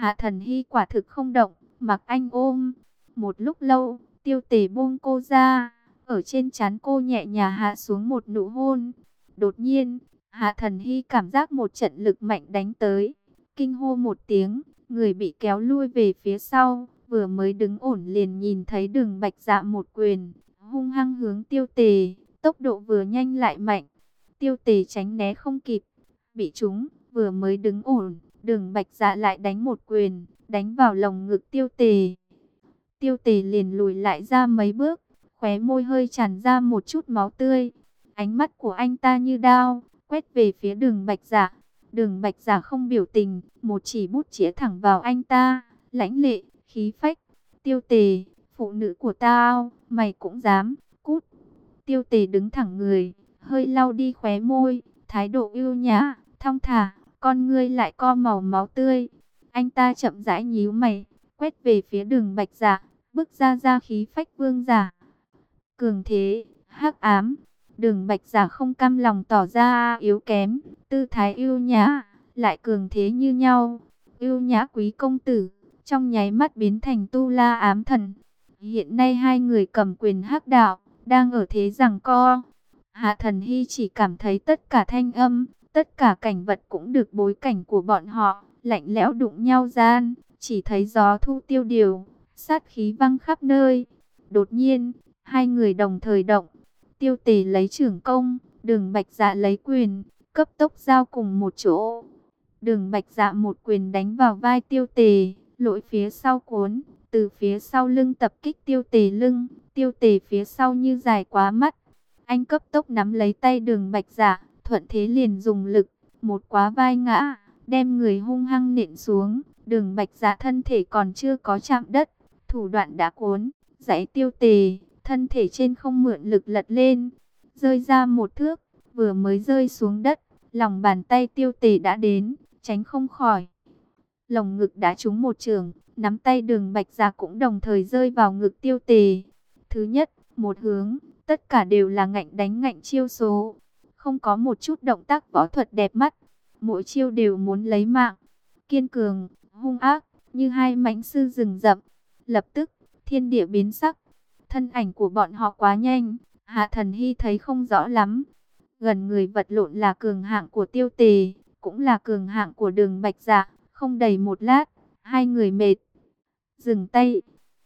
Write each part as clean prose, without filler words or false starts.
Hạ Thần Hy quả thực không động, mặc anh ôm. Một lúc lâu, Tiêu Tề buông cô ra, ở trên trán cô nhẹ nhàng hạ xuống một nụ hôn. Đột nhiên, Hạ Thần Hy cảm giác một trận lực mạnh đánh tới, kinh hô một tiếng, người bị kéo lui về phía sau, vừa mới đứng ổn liền nhìn thấy Đường Bạch Dạ một quyền hung hăng hướng Tiêu Tề, tốc độ vừa nhanh lại mạnh. Tiêu Tề tránh né không kịp, bị trúng, vừa mới đứng ổn, Đường Bạch Dạ lại đánh một quyền, đánh vào lồng ngực Tiêu Tề. Tiêu Tề liền lùi lại ra mấy bước, khóe môi hơi tràn ra một chút máu tươi. Ánh mắt của anh ta như đao, quét về phía Đường Bạch Dạ. Đường Bạch Dạ không biểu tình, một chỉ bút chĩa thẳng vào anh ta, lãnh lệ, khí phách. Tiêu Tề, phụ nữ của tao, mày cũng dám, cút. Tiêu Tề đứng thẳng người, hơi lau đi khóe môi, thái độ ưu nhã, thong thả, con ngươi lại co màu máu tươi. Anh ta chậm rãi nhíu mày, quét về phía Đường Bạch Dạ, bước ra khí phách vương giả. Cường thế, hắc ám. Đường Bạch Dạ không cam lòng tỏ ra yếu kém, tư thái ưu nhã, lại cường thế như nhau. Ưu nhã quý công tử, trong nháy mắt biến thành tu la ám thần. Hiện nay hai người cầm quyền hắc đạo, đang ở thế giằng co. Hạ Thần Hy chỉ cảm thấy tất cả thanh âm, tất cả cảnh vật cũng được bối cảnh của bọn họ, lạnh lẽo đụng nhau gian, chỉ thấy gió thu tiêu điều, sát khí văng khắp nơi. Đột nhiên, hai người đồng thời động, Tiêu Tề lấy chưởng công, Đường Bạch Dạ lấy quyền, cấp tốc giao cùng một chỗ. Đường Bạch Dạ một quyền đánh vào vai Tiêu Tề, lỗi phía sau cuốn, từ phía sau lưng tập kích Tiêu Tề lưng, Tiêu Tề phía sau như dài quá mắt. Anh cấp tốc nắm lấy tay Đường Bạch Dạ, thuận thế liền dùng lực, một quá vai ngã, đem người hung hăng nện xuống. Đường Bạch Dạ thân thể còn chưa có chạm đất, thủ đoạn đã cuốn, giãy Tiêu Tề, thân thể trên không mượn lực lật lên, rơi ra một thước, vừa mới rơi xuống đất, lòng bàn tay Tiêu Tề đã đến, tránh không khỏi. Lồng ngực đã trúng một chưởng, nắm tay Đường Bạch Dạ cũng đồng thời rơi vào ngực Tiêu Tề. Thứ nhất, một hướng, tất cả đều là ngạnh đánh ngạnh chiêu số, không có một chút động tác võ thuật đẹp mắt, mỗi chiêu đều muốn lấy mạng, kiên cường, hung ác, như hai mãnh sư rừng rậm. Lập tức, thiên địa biến sắc, thân ảnh của bọn họ quá nhanh, Hạ Thần Hy thấy không rõ lắm. Gần người vật lộn là cường hạng của Tiêu Tề, cũng là cường hạng của Đường Bạch Dạ, không đầy một lát, hai người mệt. Dừng tay.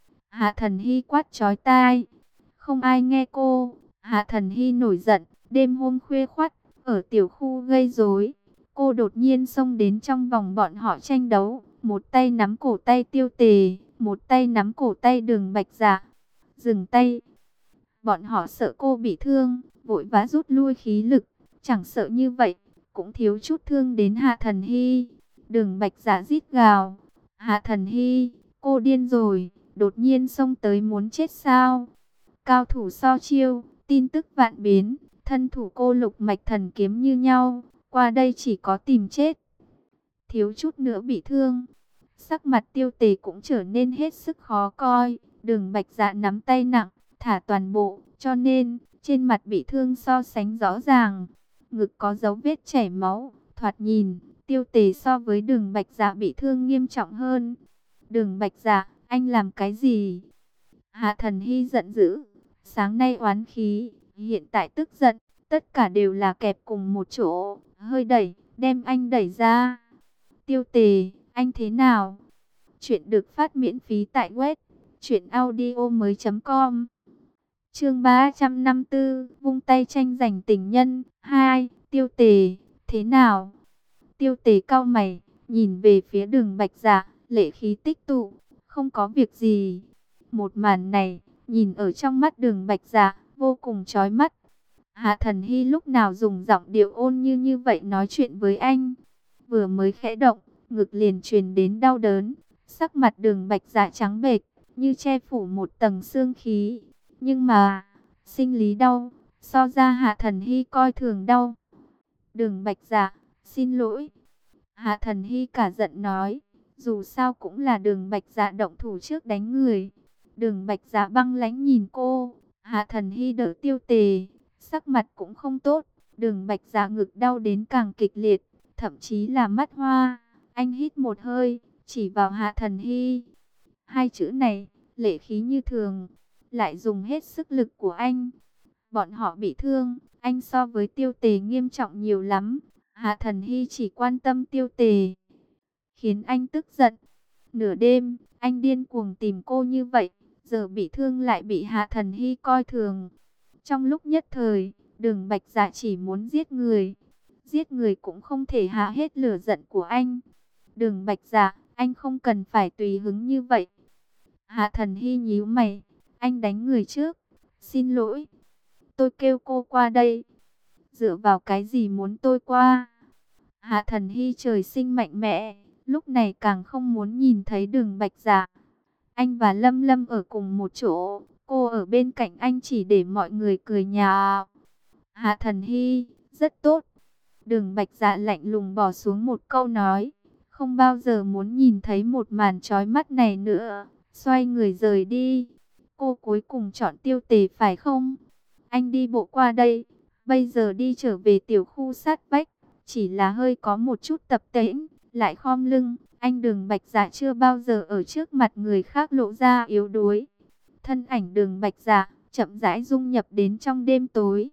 Hạ Thần Hy quát chói tai. Không ai nghe cô. Hạ Thần Hy nổi giận, đêm hôm khuya khoắt, ở tiểu khu gây rối. Cô đột nhiên xông đến trong vòng bọn họ tranh đấu, một tay nắm cổ tay Tiêu Tề, một tay nắm cổ tay Đường Bạch Dạ. Dừng tay. Bọn họ sợ cô bị thương, vội vã rút lui khí lực, chẳng sợ như vậy, cũng thiếu chút thương đến Hạ Thần Hy. Đường Bạch Dạ rít gào. Hạ Thần Hy, cô điên rồi, đột nhiên xông tới muốn chết sao? Cao thủ so chiêu, tin tức vạn biến, thân thủ cô lục mạch thần kiếm như nhau, qua đây chỉ có tìm chết. Thiếu chút nữa bị thương. Sắc mặt Tiêu Tề cũng trở nên hết sức khó coi. Đường Bạch Dạ nắm tay nặng, thả toàn bộ, cho nên trên mặt bị thương so sánh rõ ràng. Ngực có dấu vết chảy máu, thoạt nhìn Tiêu Tề so với Đường Bạch Dạ bị thương nghiêm trọng hơn. Đường Bạch Dạ, anh làm cái gì? Hạ Thần Hy giận dữ, sáng nay oán khí, hiện tại tức giận, tất cả đều là kẹp cùng một chỗ, hơi đẩy, đem anh đẩy ra. Tiêu Tề, anh thế nào? Chuyện được phát miễn phí tại web truyệnaudiomoi.com. Chương 354, vung tay tranh giành tình nhân 2, Tiêu Tề, thế nào? Tiêu Tề cau mày, nhìn về phía Đường Bạch Dạ, lệ khí tích tụ, không có việc gì. Một màn này, nhìn ở trong mắt Đường Bạch Dạ, vô cùng chói mắt. Hạ Thần Hy lúc nào dùng giọng điệu ôn như vậy nói chuyện với anh? Vừa mới khẽ động, ngực liền truyền đến đau đớn, sắc mặt Đường Bạch Dạ trắng bệch, như che phủ một tầng xương khí. Nhưng mà, sinh lý đau, so ra Hạ Thần Hy coi thường đau. Đường Bạch Dạ, xin lỗi. Hạ Thần Hy cả giận nói, dù sao cũng là Đường Bạch Dạ động thủ trước đánh người. Đường Bạch Dạ băng lãnh nhìn cô. Hạ Thần Hy đỡ Tiêu Tề, sắc mặt cũng không tốt. Đường Bạch Dạ ngực đau đến càng kịch liệt, thậm chí là mắt hoa. Anh hít một hơi, chỉ vào Hạ Thần Hy. Hai chữ này, lệ khí như thường, lại dùng hết sức lực của anh. Bọn họ bị thương, anh so với Tiêu Tề nghiêm trọng nhiều lắm. Hạ Thần Hy chỉ quan tâm Tiêu Tề, khiến anh tức giận. Nửa đêm, anh điên cuồng tìm cô như vậy, giờ bị thương lại bị Hạ Thần Hy coi thường. Trong lúc nhất thời, Đường Bạch Dạ chỉ muốn giết người. Giết người cũng không thể hạ hết lửa giận của anh. Đường Bạch Dạ, anh không cần phải tùy hứng như vậy. Hạ Thần Hy nhíu mày, anh đánh người trước. Xin lỗi, tôi kêu cô qua đây. Dựa vào cái gì muốn tôi qua? Hạ Thần Hy trời sinh mạnh mẽ, lúc này càng không muốn nhìn thấy Đường Bạch Dạ. Anh và Lâm Lâm ở cùng một chỗ, cô ở bên cạnh anh chỉ để mọi người cười nhạo. Hạ Thần Hy, rất tốt. Đường Bạch Dạ lạnh lùng bỏ xuống một câu nói, không bao giờ muốn nhìn thấy một màn chói mắt này nữa, xoay người rời đi. Cô cuối cùng chọn Tiêu Tề phải không? Anh đi bộ qua đây, bây giờ đi trở về tiểu khu sát vách, chỉ là hơi có một chút tập tễnh, lại khom lưng. Anh Đường Bạch Dạ chưa bao giờ ở trước mặt người khác lộ ra yếu đuối. Thân ảnh Đường Bạch Dạ chậm rãi dung nhập đến trong đêm tối.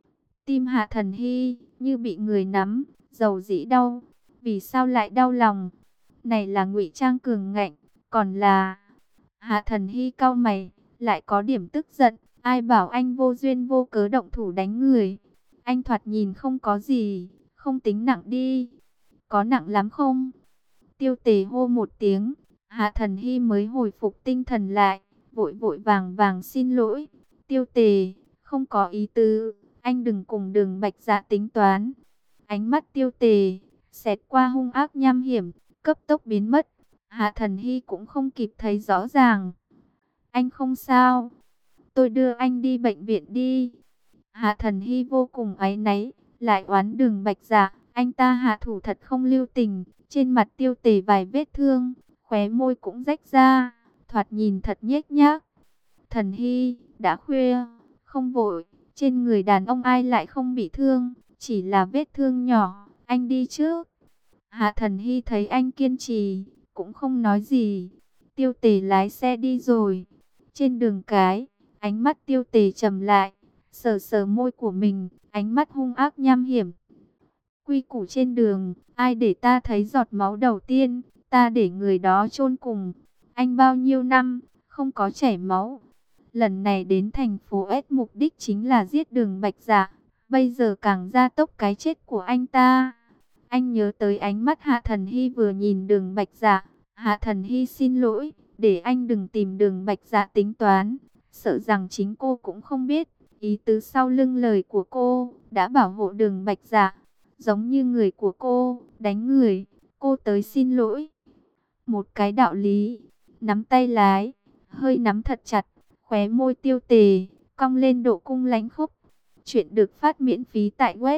Tim Hạ Thần Hy như bị người nắm, dầu dĩ đau. Vì sao lại đau lòng? Này là ngụy trang cường ngạnh, còn là... Hạ Thần Hy cau mày, lại có điểm tức giận. Ai bảo anh vô duyên vô cớ động thủ đánh người? Anh thoạt nhìn không có gì, không tính nặng đi. Có nặng lắm không? Tiêu Tề hô một tiếng, Hạ Thần Hy mới hồi phục tinh thần lại, vội vội vàng vàng xin lỗi. Tiêu Tề, không có ý tứ, anh đừng cùng Đường Bạch Dạ tính toán. Ánh mắt Tiêu Tề xẹt qua hung ác nham hiểm, cấp tốc biến mất. Hạ Thần Hy cũng không kịp thấy rõ ràng. Anh không sao, tôi đưa anh đi bệnh viện đi. Hạ Thần Hy vô cùng áy náy, lại oán Đường Bạch Dạ, anh ta hạ thủ thật không lưu tình. Trên mặt Tiêu Tề vài vết thương, khóe môi cũng rách ra, thoạt nhìn thật nhếch nhác. Thần Hy, đã khuya, không vội, trên người đàn ông ai lại không bị thương, chỉ là vết thương nhỏ, anh đi trước. Hạ Thần Hy thấy anh kiên trì, cũng không nói gì. Tiêu Tề lái xe đi rồi. Trên đường cái, ánh mắt Tiêu Tề trầm lại, sờ sờ môi của mình, ánh mắt hung ác nham hiểm. Quy củ trên đường, ai để ta thấy giọt máu đầu tiên, ta để người đó chôn cùng. Anh bao nhiêu năm, không có chảy máu. Lần này đến thành phố S mục đích chính là giết Đường Bạch Dạ. Bây giờ càng gia tốc cái chết của anh ta. Anh nhớ tới ánh mắt Hạ Thần Hy vừa nhìn Đường Bạch Dạ. Hạ Thần Hy xin lỗi, để anh đừng tìm Đường Bạch Dạ tính toán. Sợ rằng chính cô cũng không biết, ý tứ sau lưng lời của cô đã bảo hộ Đường Bạch Dạ. Giống như người của cô, đánh người, cô tới xin lỗi. Một cái đạo lý, nắm tay lái, hơi nắm thật chặt, khóe môi Tiêu Tề, cong lên độ cung lãnh khúc. Chuyện được phát miễn phí tại web,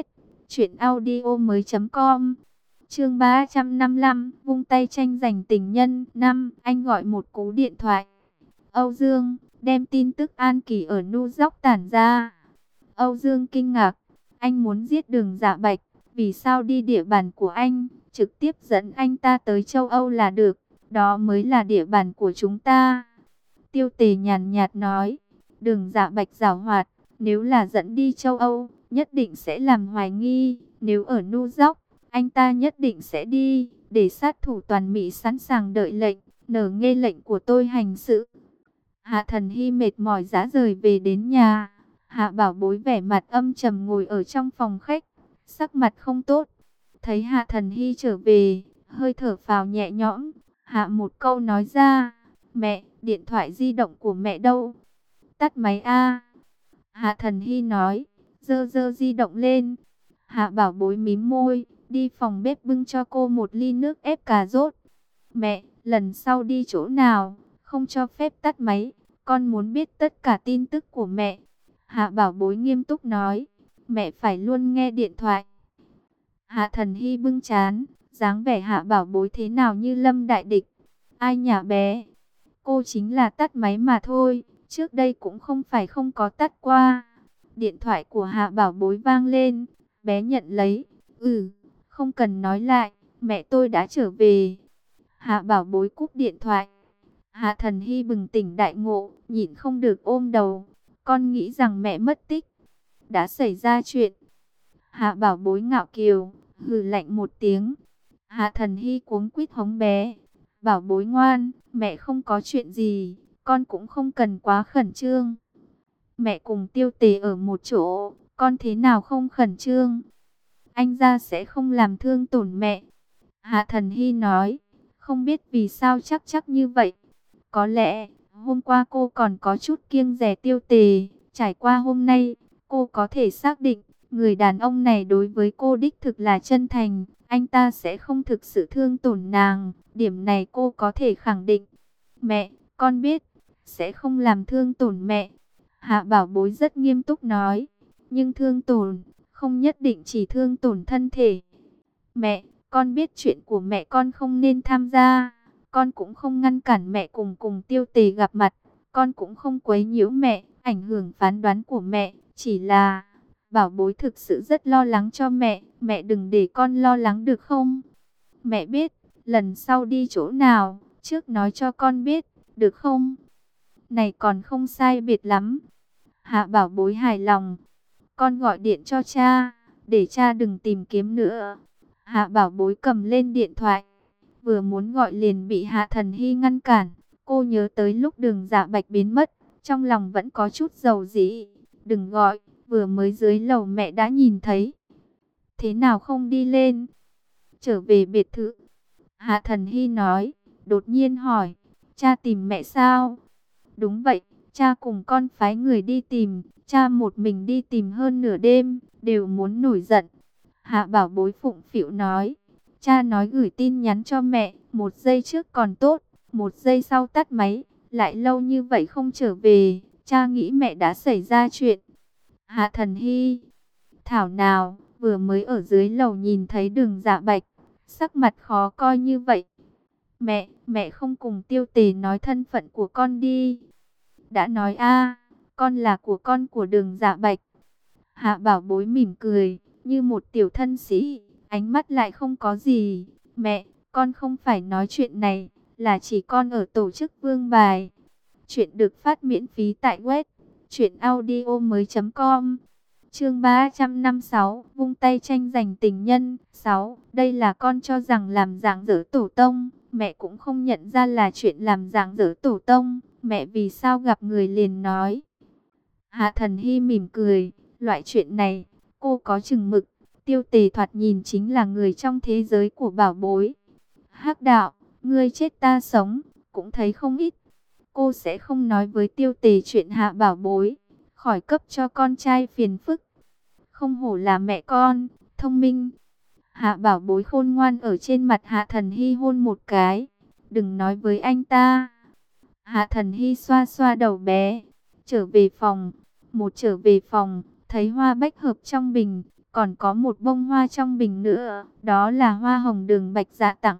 truyệnaudiomoi.com. Chương 355, vung tay tranh giành tình nhân. Năm, anh gọi một cú điện thoại. Âu Dương, đem tin tức An Kỳ ở Nu Dóc tản ra. Âu Dương kinh ngạc, anh muốn giết Đường Dạ Bạch. Vì sao đi địa bàn của anh, trực tiếp dẫn anh ta tới châu Âu là được, đó mới là địa bàn của chúng ta. Tiêu Tề nhàn nhạt nói, Đường Dạ Bạch giảo hoạt, nếu là dẫn đi châu Âu, nhất định sẽ làm hoài nghi, nếu ở Nu Dóc, anh ta nhất định sẽ đi, để sát thủ toàn Mỹ sẵn sàng đợi lệnh, nở nghe lệnh của tôi hành sự. Hạ Thần Hy mệt mỏi rã rời về đến nhà, Hạ Bảo Bối vẻ mặt âm trầm ngồi ở trong phòng khách, sắc mặt không tốt. Thấy Hạ Thần Hy trở về, hơi thở phào nhẹ nhõm. Hạ một câu nói ra, mẹ, điện thoại di động của mẹ đâu? Tắt máy a. Hạ Thần Hy nói, giơ giơ di động lên. Hạ Bảo Bối mím môi, đi phòng bếp bưng cho cô một ly nước ép cà rốt. Mẹ, lần sau đi chỗ nào, không cho phép tắt máy, con muốn biết tất cả tin tức của mẹ. Hạ Bảo Bối nghiêm túc nói, mẹ phải luôn nghe điện thoại. Hạ Thần Hy bưng trán, dáng vẻ Hạ Bảo Bối thế nào như lâm đại địch. Ai nhả bé, cô chính là tắt máy mà thôi, trước đây cũng không phải không có tắt qua. Điện thoại của Hạ Bảo Bối vang lên, bé nhận lấy. Không cần nói lại, mẹ tôi đã trở về. Hạ Bảo Bối cúp điện thoại. Hạ Thần Hy bừng tỉnh đại ngộ, nhịn không được ôm đầu. Con nghĩ rằng mẹ mất tích. Đã xảy ra chuyện. Hạ Bảo Bối ngạo kiều, hừ lạnh một tiếng. Hạ Thần Hy cuống quýt hống bé. Bảo Bối ngoan, mẹ không có chuyện gì, con cũng không cần quá khẩn trương. Mẹ cùng Tiêu Tề ở một chỗ, con thế nào không khẩn trương? Anh ra sẽ không làm thương tổn mẹ. Hạ Thần Hy nói, không biết vì sao chắc như vậy. Có lẽ, hôm qua cô còn có chút kiêng dè Tiêu Tề. Trải qua hôm nay, cô có thể xác định, người đàn ông này đối với cô đích thực là chân thành. Anh ta sẽ không thực sự thương tổn nàng. Điểm này cô có thể khẳng định. Mẹ, con biết, sẽ không làm thương tổn mẹ. Hạ Bảo Bối rất nghiêm túc nói. Nhưng thương tổn, không nhất định chỉ thương tổn thân thể. Mẹ, con biết chuyện của mẹ con không nên tham gia. Con cũng không ngăn cản mẹ cùng Tiêu Tề gặp mặt. Con cũng không quấy nhiễu mẹ, ảnh hưởng phán đoán của mẹ. Chỉ là, Bảo Bối thực sự rất lo lắng cho mẹ. Mẹ đừng để con lo lắng được không? Mẹ biết, lần sau đi chỗ nào, trước nói cho con biết, được không? Này còn không sai biệt lắm. Hạ Bảo Bối hài lòng. Con gọi điện cho cha, để cha đừng tìm kiếm nữa. Hạ Bảo Bối cầm lên điện thoại, vừa muốn gọi liền bị Hạ Thần Hy ngăn cản. Cô nhớ tới lúc Đường Dạ Bạch biến mất, trong lòng vẫn có chút dầu dĩ. Đừng gọi, vừa mới dưới lầu mẹ đã nhìn thấy. Thế nào không đi lên? Trở về biệt thự. Hạ Thần Hy nói, đột nhiên hỏi, cha tìm mẹ sao? Đúng vậy, cha cùng con phái người đi tìm. Cha một mình đi tìm hơn nửa đêm, đều muốn nổi giận. Hạ Bảo Bối phụng phịu nói, cha nói gửi tin nhắn cho mẹ, 1 giây trước còn tốt, 1 giây sau tắt máy, lại lâu như vậy không trở về, cha nghĩ mẹ đã xảy ra chuyện. Hạ Thần Hy, thảo nào, vừa mới ở dưới lầu nhìn thấy Đường Dạ Bạch, sắc mặt khó coi như vậy. Mẹ không cùng Tiêu Tề nói thân phận của con đi. Đã nói a, con là của con của Đường Dạ Bạch. Hạ Bảo Bối mỉm cười, như một tiểu thân sĩ, ánh mắt lại không có gì. Mẹ, con không phải nói chuyện này, là chỉ con ở tổ chức Vương Bài. Chuyện được phát miễn phí tại web truyệnaudiomoi.com. Chương 356, vung tay tranh giành tình nhân. 6. Đây là con cho rằng làm dạng dỡ tổ tông, mẹ cũng không nhận ra là chuyện làm dạng dỡ tổ tông. Mẹ vì sao gặp người liền nói. Hạ Thần Hy mỉm cười, loại chuyện này, cô có chừng mực. Tiêu Tề thoạt nhìn chính là người trong thế giới của Bảo Bối. Hắc đạo, ngươi chết ta sống, cũng thấy không ít. Cô sẽ không nói với Tiêu Tề chuyện Hạ Bảo Bối, khỏi cấp cho con trai phiền phức. Không hổ là mẹ con, thông minh. Hạ Bảo Bối khôn ngoan ở trên mặt Hạ Thần Hy hôn một cái. Đừng nói với anh ta. Hạ Thần Hy xoa xoa đầu bé. Trở về phòng. Trở về phòng, thấy hoa bách hợp trong bình, còn có một bông hoa trong bình nữa, đó là hoa hồng Đường Bạch Dạ tặng.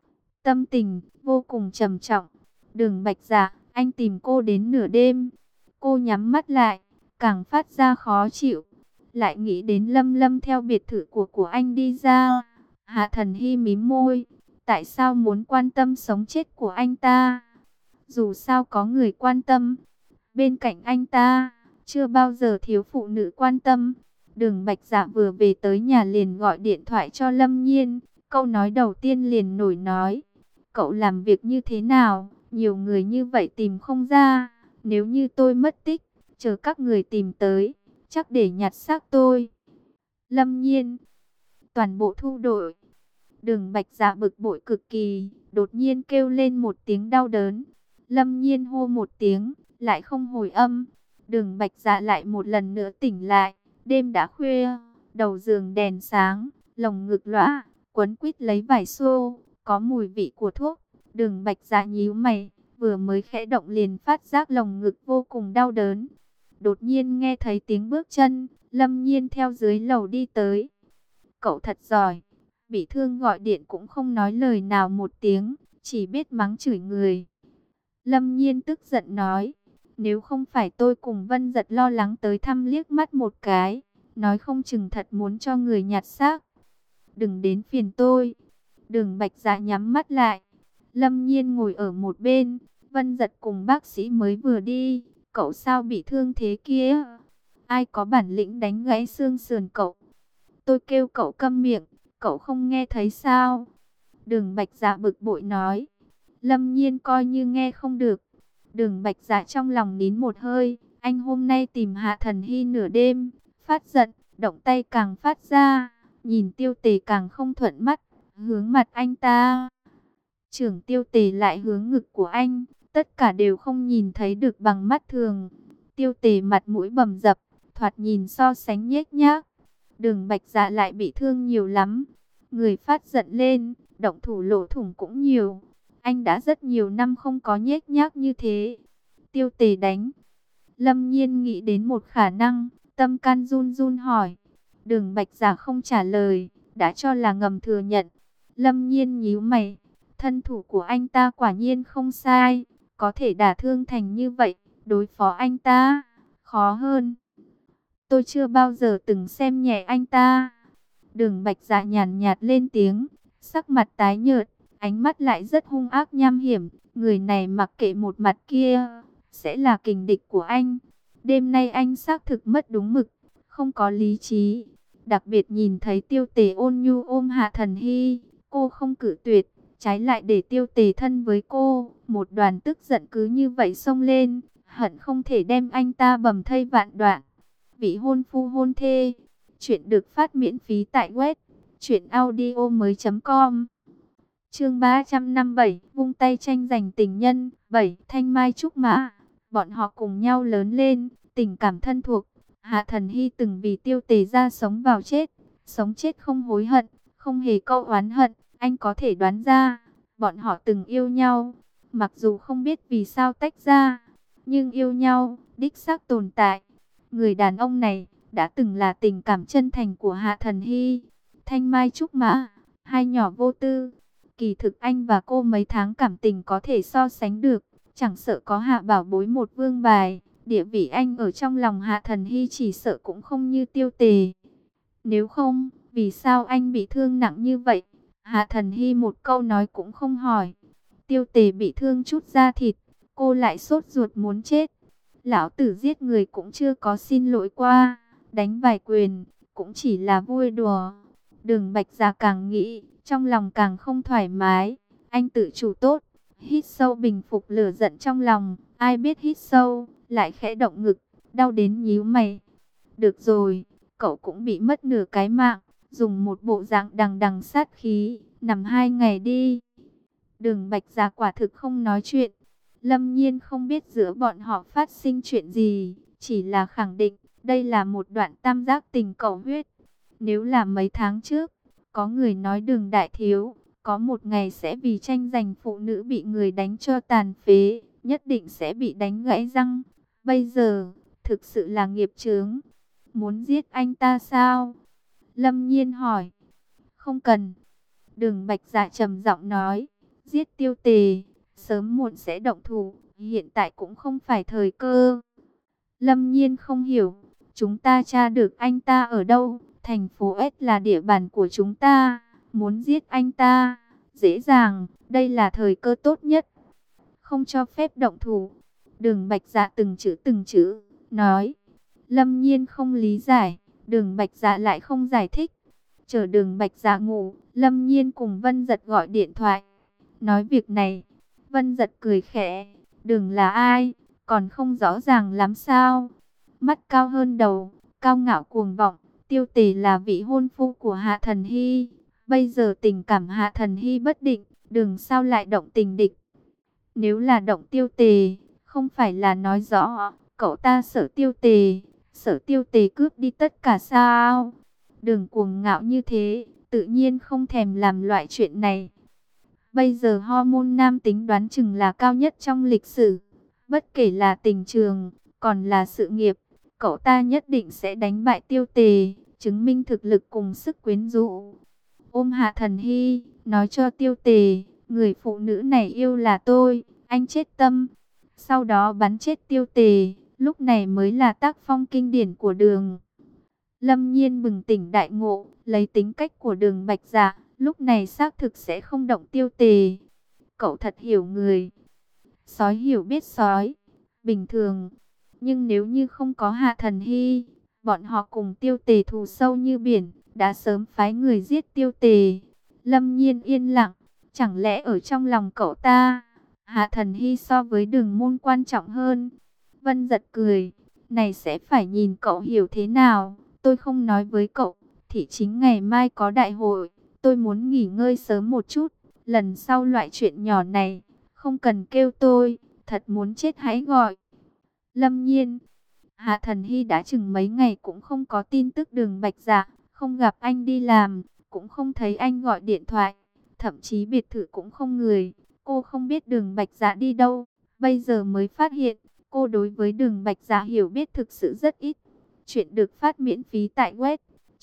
Tâm tình vô cùng trầm trọng. Đường Bạch Dạ, anh tìm cô đến nửa đêm. Cô nhắm mắt lại, càng phát ra khó chịu. Lại nghĩ đến Lâm Lâm theo biệt thự của anh đi ra. Hạ Thần Hy mím môi, tại sao muốn quan tâm sống chết của anh ta? Dù sao có người quan tâm, bên cạnh anh ta chưa bao giờ thiếu phụ nữ quan tâm. Đường Bạch Dạ vừa về tới nhà liền gọi điện thoại cho Lâm Nhiên. Câu nói đầu tiên liền nổi nói, cậu làm việc như thế nào, nhiều người như vậy tìm không ra. Nếu như tôi mất tích, chờ các người tìm tới, chắc để nhặt xác tôi. Lâm Nhiên, toàn bộ thu đội. Đường Bạch Dạ bực bội cực kỳ, đột nhiên kêu lên một tiếng đau đớn. Lâm Nhiên hô một tiếng, lại không hồi âm. Đường Bạch Dạ lại một lần nữa tỉnh lại. Đêm đã khuya, đầu giường đèn sáng, lồng ngực lõa, quấn quýt lấy vải xô, có mùi vị của thuốc. Đường Bạch Dạ nhíu mày, vừa mới khẽ động liền phát giác lồng ngực vô cùng đau đớn. Đột nhiên nghe thấy tiếng bước chân, Lâm Nhiên theo dưới lầu đi tới. Cậu thật giỏi, bị thương gọi điện cũng không nói lời nào một tiếng, chỉ biết mắng chửi người. Lâm Nhiên tức giận nói, nếu không phải tôi cùng Vân Giật lo lắng tới thăm liếc mắt một cái, nói không chừng thật muốn cho người nhặt xác. Đừng đến phiền tôi. Đường Bạch Dạ nhắm mắt lại. Lâm Nhiên ngồi ở một bên, Vân Giật cùng bác sĩ mới vừa đi, cậu sao bị thương thế kia? Ai có bản lĩnh đánh gãy xương sườn cậu? Tôi kêu cậu câm miệng, cậu không nghe thấy sao? Đường Bạch Dạ bực bội nói. Lâm Nhiên coi như nghe không được. Đường Bạch Dạ trong lòng nín một hơi, anh hôm nay tìm Hạ Thần Hy nửa đêm, phát giận, động tay càng phát ra, nhìn Tiêu Tề càng không thuận mắt, hướng mặt anh ta. Trưởng Tiêu Tề lại hướng ngực của anh, tất cả đều không nhìn thấy được bằng mắt thường. Tiêu Tề mặt mũi bầm dập, thoạt nhìn so sánh nhếch nhác. Đường Bạch Dạ lại bị thương nhiều lắm, người phát giận lên, động thủ lỗ thủng cũng nhiều. Anh đã rất nhiều năm không có nhếch nhác như thế. Tiêu Tề đánh. Lâm Nhiên nghĩ đến một khả năng, tâm can run run hỏi. Đường Bạch Dạ không trả lời, đã cho là ngầm thừa nhận. Lâm Nhiên nhíu mày, thân thủ của anh ta quả nhiên không sai, có thể đả thương thành như vậy, đối phó anh ta khó hơn. Tôi chưa bao giờ từng xem nhẹ anh ta. Đường Bạch Dạ nhàn nhạt lên tiếng, sắc mặt tái nhợt, ánh mắt lại rất hung ác nham hiểm. Người này mặc kệ một mặt kia, sẽ là kình địch của anh. Đêm nay anh xác thực mất đúng mực, không có lý trí. Đặc biệt nhìn thấy Tiêu Tề ôn nhu ôm Hạ Thần Hy, cô không cự tuyệt, trái lại để Tiêu Tề thân với cô. Một đoàn tức giận cứ như vậy xông lên, hận không thể đem anh ta bầm thây vạn đoạn. Vị hôn phu hôn thê. Chuyện được phát miễn phí tại web truyệnaudiomoi.com. Chương 357, vung tay tranh giành tình nhân. 7. Thanh Mai trúc mã. Bọn họ cùng nhau lớn lên, tình cảm thân thuộc. Hạ Thần Hy từng vì Tiêu Tề ra sống vào chết, sống chết không hối hận, không hề câu oán hận. Anh có thể đoán ra, bọn họ từng yêu nhau, mặc dù không biết vì sao tách ra, nhưng yêu nhau đích xác tồn tại. Người đàn ông này đã từng là tình cảm chân thành của Hạ Thần Hy. Thanh mai trúc mã, hai nhỏ vô tư. Kỳ thực anh và cô mấy tháng cảm tình có thể so sánh được, chẳng sợ có Hạ Bảo Bối một vương bài, địa vị anh ở trong lòng Hạ Thần Hy chỉ sợ cũng không như Tiêu Tề. Nếu không, vì sao anh bị thương nặng như vậy? Hạ Thần Hy một câu nói cũng không hỏi. Tiêu Tề bị thương chút da thịt, cô lại sốt ruột muốn chết. Lão tử giết người cũng chưa có xin lỗi qua, đánh vài quyền cũng chỉ là vui đùa. Đường Bạch Dạ càng nghĩ, trong lòng càng không thoải mái. Anh tự chủ tốt, hít sâu bình phục lửa giận trong lòng. Ai biết hít sâu, lại khẽ động ngực, đau đến nhíu mày. Được rồi, cậu cũng bị mất nửa cái mạng, dùng một bộ dạng đằng đằng sát khí, nằm 2 ngày đi. Đường Bạch Dạ quả thực không nói chuyện. Lâm Nhiên không biết giữa bọn họ phát sinh chuyện gì, chỉ là khẳng định đây là một đoạn tam giác tình cầu huyết. Nếu là mấy tháng trước, có người nói Đường đại thiếu có một ngày sẽ vì tranh giành phụ nữ bị người đánh cho tàn phế, nhất định sẽ bị đánh gãy răng. Bây giờ, thực sự là nghiệp chướng. Muốn giết anh ta sao? Lâm Nhiên hỏi. Không cần. Đường Bạch Dạ trầm giọng nói. Giết Tiêu Tề, sớm muộn sẽ động thủ, hiện tại cũng không phải thời cơ. Lâm Nhiên không hiểu, chúng ta tra được anh ta ở đâu? Thành phố S là địa bàn của chúng ta, muốn giết anh ta, dễ dàng, đây là thời cơ tốt nhất. Không cho phép động thủ. Đường Bạch Dạ từng chữ, nói. Lâm Nhiên không lý giải, Đường Bạch Dạ lại không giải thích. Chờ Đường Bạch Dạ ngủ, Lâm Nhiên cùng Vân Giật gọi điện thoại. Nói việc này, Vân Giật cười khẽ. Đường là ai, còn không rõ ràng lắm sao? Mắt cao hơn đầu, cao ngạo cuồng vọng. Tiêu Tề là vị hôn phu của Hạ Thần Hy. Bây giờ tình cảm Hạ Thần Hy bất định, Đường sao lại động tình địch? Nếu là động Tiêu Tề, không phải là nói rõ cậu ta sợ Tiêu Tề cướp đi tất cả sao? Đường cuồng ngạo như thế, tự nhiên không thèm làm loại chuyện này. Bây giờ hormone nam tính đoán chừng là cao nhất trong lịch sử. Bất kể là tình trường, còn là sự nghiệp, cậu ta nhất định sẽ đánh bại Tiêu Tề, chứng minh thực lực cùng sức quyến rũ. Ôm Hạ Thần Hy, nói cho Tiêu Tề, người phụ nữ này yêu là tôi, anh chết tâm. Sau đó bắn chết Tiêu Tề, lúc này mới là tác phong kinh điển của Đường. Lâm Nhiên bừng tỉnh đại ngộ, lấy tính cách của Đường Bạch Dạ, lúc này xác thực sẽ không động Tiêu Tề. cậu thật hiểu người. Sói hiểu biết sói, bình thường. Nhưng nếu như không có Hạ Thần Hy, bọn họ cùng Tiêu Tề thù sâu như biển, đã sớm phái người giết Tiêu Tề. Lâm Nhiên yên lặng, chẳng lẽ ở trong lòng cậu ta, Hạ Thần Hy so với Đường Môn quan trọng hơn? Vân giật cười, này sẽ phải nhìn cậu hiểu thế nào, tôi không nói với cậu. Thị chính ngày mai có đại hội, tôi muốn nghỉ ngơi sớm một chút, lần sau loại chuyện nhỏ này, không cần kêu tôi, thật muốn chết hãy gọi. Lâm Nhiên, Hạ Thần Hy đã chừng mấy ngày cũng không có tin tức Đường Bạch Dạ, không gặp anh đi làm, cũng không thấy anh gọi điện thoại, thậm chí biệt thự cũng không người. Cô không biết Đường Bạch Dạ đi đâu, bây giờ mới phát hiện, cô đối với Đường Bạch Dạ hiểu biết thực sự rất ít. Chuyện được phát miễn phí tại web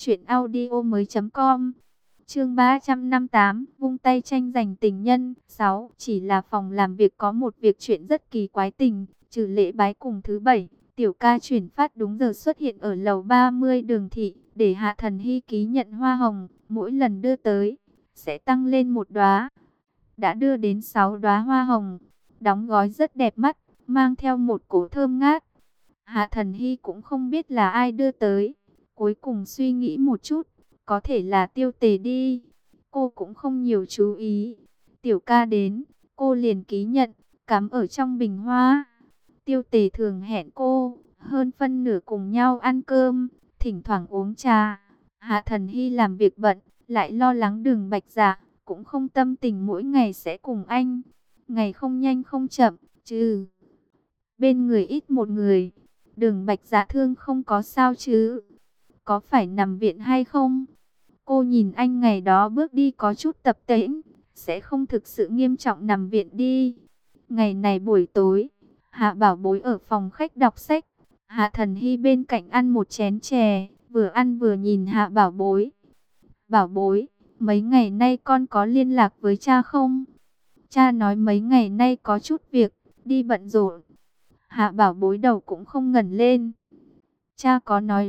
truyệnaudiomoi.com. Chương 358, vung tay tranh giành tình nhân. 6. Chỉ là phòng làm việc có một việc chuyện rất kỳ quái tình, trừ lễ bái cùng thứ bảy, Tiểu ca chuyển phát đúng giờ xuất hiện ở lầu 30 Đường thị, để Hạ Thần Hy ký nhận hoa hồng, mỗi lần đưa tới sẽ tăng lên một đóa. Đã đưa đến 6 đóa hoa hồng, đóng gói rất đẹp mắt, mang theo một cỗ thơm ngát. Hạ Thần Hy cũng không biết là ai đưa tới, cuối cùng suy nghĩ một chút, có thể là Tiêu Tề đi. Cô cũng không nhiều chú ý. Tiểu ca đến, cô liền ký nhận, cắm ở trong bình hoa. Tiêu Tề thường hẹn cô, hơn phân nửa cùng nhau ăn cơm, thỉnh thoảng uống trà. Hạ Thần Hy làm việc bận, lại lo lắng Đường Bạch Dạ, cũng không tâm tình mỗi ngày sẽ cùng anh. Ngày không nhanh không chậm, chứ bên người ít một người. Đường Bạch Dạ thương không có sao chứ? Có phải nằm viện hay không? Cô nhìn anh ngày đó bước đi có chút tập tễnh, sẽ không thực sự nghiêm trọng nằm viện đi. Ngày này buổi tối, Hạ Bảo Bối ở phòng khách đọc sách. Hạ Thần Hy bên cạnh ăn một chén chè, vừa ăn vừa nhìn Hạ Bảo Bối. Bảo Bối, mấy ngày nay con có liên lạc với cha không? Cha nói mấy ngày nay có chút việc, đi bận rộn. Hạ Bảo Bối đầu cũng không ngẩng lên. Cha có nói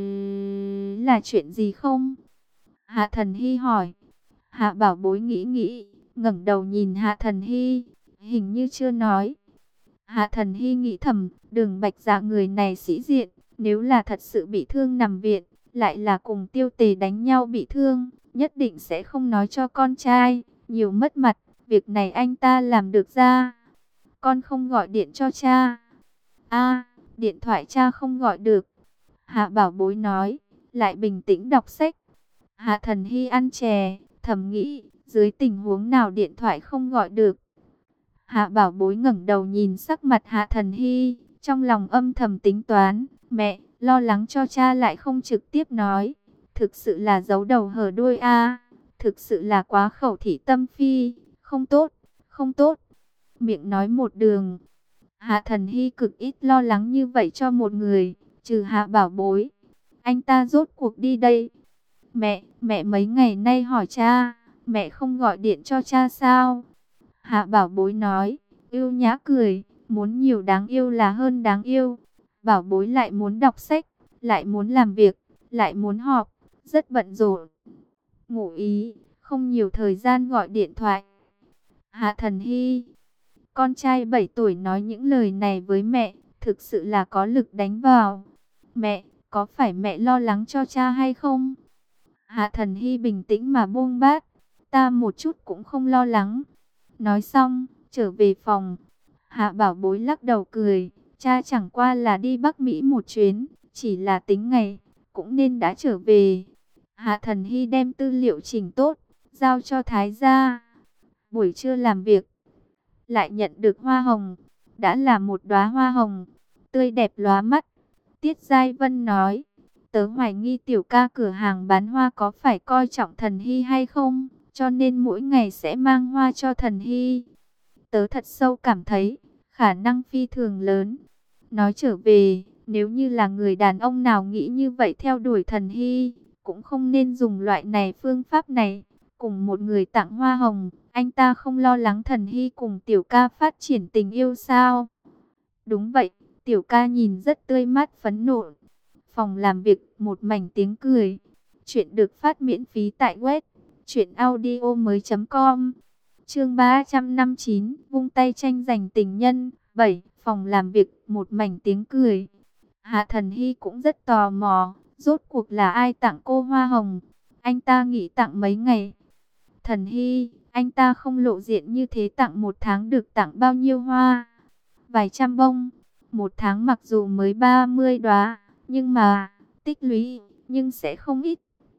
là chuyện gì không? Hạ Thần Hy hỏi. Hạ Bảo Bối nghĩ nghĩ, ngẩng đầu nhìn Hạ Thần Hy, hình như chưa nói. Hạ Thần Hy nghĩ thầm, Đường Bạch Dạ người này sĩ diện, nếu là thật sự bị thương nằm viện, lại là cùng Tiêu Tề đánh nhau bị thương, nhất định sẽ không nói cho con trai, nhiều mất mặt, việc này anh ta làm được ra. Con không gọi điện cho cha. A, điện thoại cha không gọi được. Hạ Bảo Bối nói, lại bình tĩnh đọc sách. Hạ Thần Hy ăn chè, thầm nghĩ, dưới tình huống nào điện thoại không gọi được. Hạ Bảo Bối ngẩng đầu nhìn sắc mặt Hạ Thần Hy, trong lòng âm thầm tính toán, mẹ, lo lắng cho cha lại không trực tiếp nói. Thực sự là giấu đầu hở đuôi a, thực sự là quá khẩu thị tâm phi, không tốt, không tốt. Miệng nói một đường. Hạ Thần Hy cực ít lo lắng như vậy cho một người, trừ Hạ Bảo Bối. Anh ta rốt cuộc đi đây. Mẹ mấy ngày nay hỏi cha, mẹ không gọi điện cho cha sao? Hạ Bảo Bối nói, yêu nhã cười, muốn nhiều đáng yêu là hơn đáng yêu. Bảo Bối lại muốn đọc sách, lại muốn làm việc, lại muốn họp, rất bận rộn. Ngụ ý, không nhiều thời gian gọi điện thoại. Hạ Thần Hy, con trai 7 tuổi nói những lời này với mẹ, thực sự là có lực đánh vào. Mẹ, có phải mẹ lo lắng cho cha hay không? Hạ Thần Hy bình tĩnh mà buông bát, ta một chút cũng không lo lắng. Nói xong, trở về phòng. Hạ Bảo Bối lắc đầu cười, cha chẳng qua là đi Bắc Mỹ một chuyến, chỉ là tính ngày, cũng nên đã trở về. Hạ Thần Hy đem tư liệu chỉnh tốt, giao cho Thái gia. Buổi trưa làm việc, lại nhận được hoa hồng, đã là một đóa hoa hồng, tươi đẹp lóa mắt. Tiết Giai Vân nói, tớ hoài nghi Tiểu ca cửa hàng bán hoa có phải coi trọng Thần Hy hay không, cho nên mỗi ngày sẽ mang hoa cho Thần Hy. Tớ thật sâu cảm thấy, khả năng phi thường lớn. Nói trở về, nếu như là người đàn ông nào nghĩ như vậy theo đuổi Thần Hy, cũng không nên dùng loại này phương pháp này. Cùng một người tặng hoa hồng, anh ta không lo lắng Thần Hy cùng Tiểu ca phát triển tình yêu sao? Đúng vậy, Tiểu ca nhìn rất tươi mát phấn nộ. Phòng làm việc một mảnh tiếng cười. Chuyện được phát miễn phí tại web truyệnaudiomoi.com. Chương 359, vung tay tranh giành tình nhân. 7. Phòng làm việc, một mảnh tiếng cười. Hạ Thần Hy cũng rất tò mò, rốt cuộc là ai tặng cô hoa hồng? Anh ta nghĩ tặng mấy ngày. Thần Hy, anh ta không lộ diện như thế, tặng một tháng được tặng bao nhiêu hoa? Vài trăm bông. Một tháng mặc dù mới 30 đóa, nhưng mà tích lũy nhưng sẽ không ít.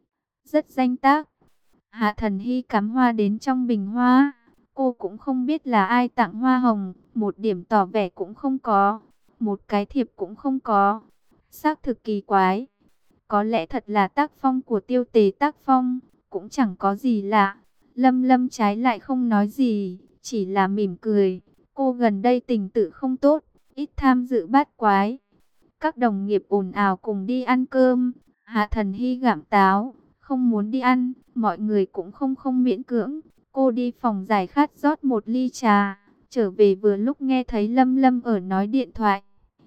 Rất danh tác. Hạ Thần Hy cắm hoa đến trong bình hoa. Cô cũng không biết là ai tặng hoa hồng, một điểm tỏ vẻ cũng không có, một cái thiệp cũng không có. Xác thực kỳ quái. Có lẽ thật là tác phong của Tiêu Tề tác phong, cũng chẳng có gì lạ. Lâm Lâm trái lại không nói gì, chỉ là mỉm cười. Cô gần đây tình tự không tốt, ít tham dự bát quái. Các đồng nghiệp ồn ào cùng đi ăn cơm. Hạ Thần Hy gặm táo, không muốn đi ăn, mọi người cũng không miễn cưỡng. Cô đi phòng giải khát rót một ly trà, trở về vừa lúc nghe thấy Lâm Lâm ở nói điện thoại.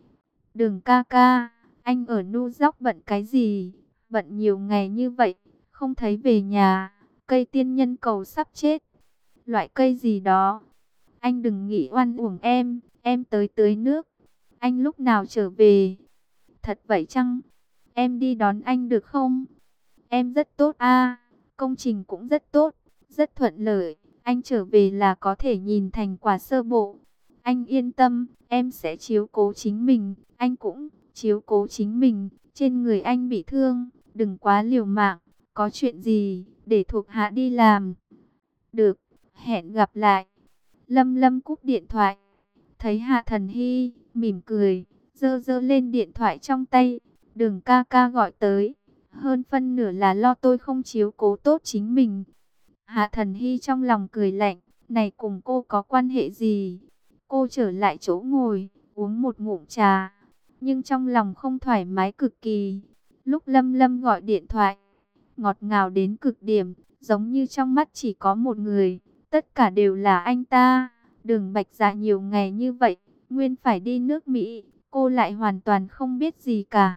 Đường ca ca, anh ở Nu Dóc bận cái gì? Bận nhiều ngày như vậy, không thấy về nhà, cây tiên nhân cầu sắp chết. Loại cây gì đó? Anh đừng nghĩ oan uổng em tới tưới nước. Anh lúc nào trở về? Thật vậy chăng? Em đi đón anh được không? Em rất tốt a, công trình cũng rất tốt, rất thuận lợi. Anh trở về là có thể nhìn thành quả sơ bộ. Anh yên tâm, em sẽ chiếu cố chính mình. Anh cũng chiếu cố chính mình. Trên người anh bị thương, đừng quá liều mạng. Có chuyện gì, để thuộc hạ đi làm. Được, hẹn gặp lại. Lâm Lâm cúp điện thoại. Thấy Hạ Thần Hy, mỉm cười, giơ giơ lên điện thoại trong tay. Đường ca ca gọi tới. Hơn phân nửa là lo tôi không chiếu cố tốt chính mình. Hạ Thần Hy trong lòng cười lạnh. Này cùng cô có quan hệ gì? Cô trở lại chỗ ngồi, uống một ngụm trà. Nhưng trong lòng không thoải mái cực kỳ. Lúc Lâm Lâm gọi điện thoại, ngọt ngào đến cực điểm, giống như trong mắt chỉ có một người. Tất cả đều là anh ta. Đường Bạch Dạ nhiều ngày như vậy, nguyên phải đi nước Mỹ, cô lại hoàn toàn không biết gì cả.